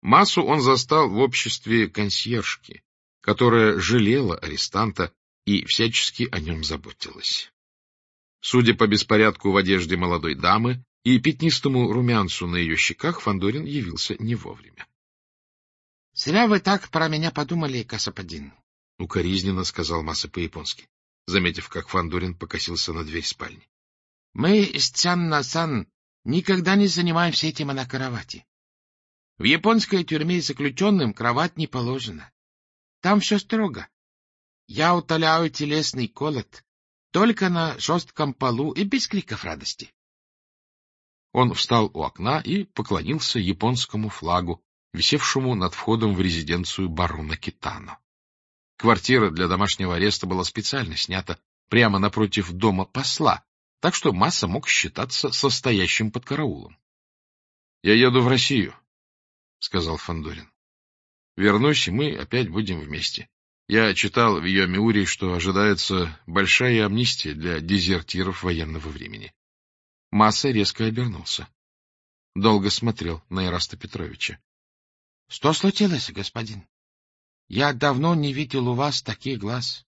Массу он застал в обществе консьержки, которая жалела арестанта и всячески о нем заботилась. Судя по беспорядку в одежде молодой дамы и пятнистому румянцу на ее щеках, Фандорин явился не вовремя. — Зря вы так про меня подумали, господин, — укоризненно сказал Масса по-японски, заметив, как Фандорин покосился на дверь спальни. — Мы с Цянна-сан никогда не занимаемся этим на кровати. В японской тюрьме заключенным кровать не положено. Там все строго. Я утоляю телесный голод только на жестком полу и без криков радости. Он встал у окна и поклонился японскому флагу, висевшему над входом в резиденцию барона Китано. Квартира для домашнего ареста была специально снята прямо напротив дома посла, так что Масса мог считаться состоящим под караулом. — Я еду в Россию, — сказал Фандорин. — Вернусь, и мы опять будем вместе. Я читал в Йомиури, что ожидается большая амнистия для дезертиров военного времени. Масса резко обернулся. Долго смотрел на Ираста Петровича. — Что случилось, господин? Я давно не видел у вас таких глаз.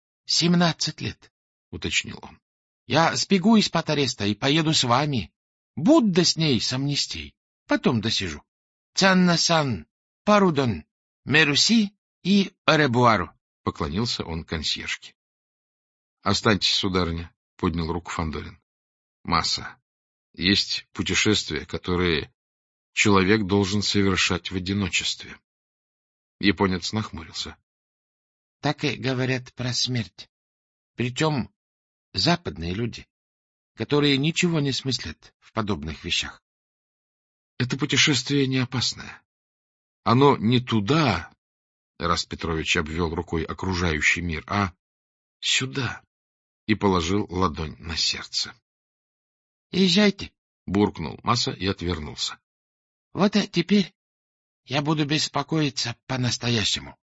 17 лет, — уточнил он. Я сбегу из-под ареста и поеду с вами. Будда с ней с амнистией. Потом досижу. Цянна-сан, парудон, меруси и оребуару. Поклонился он консьержке. — Останьтесь, сударыня, — поднял руку Фандорин. — Масса, есть путешествия, которые человек должен совершать в одиночестве. Японец нахмурился. — Так и говорят про смерть. Причем западные люди, которые ничего не смыслят в подобных вещах. Это путешествие не опасное. Оно не туда, — Эраст Петрович обвел рукой окружающий мир, — а сюда, и положил ладонь на сердце. — Езжайте, — буркнул Масса и отвернулся. — вот теперь я буду беспокоиться по-настоящему.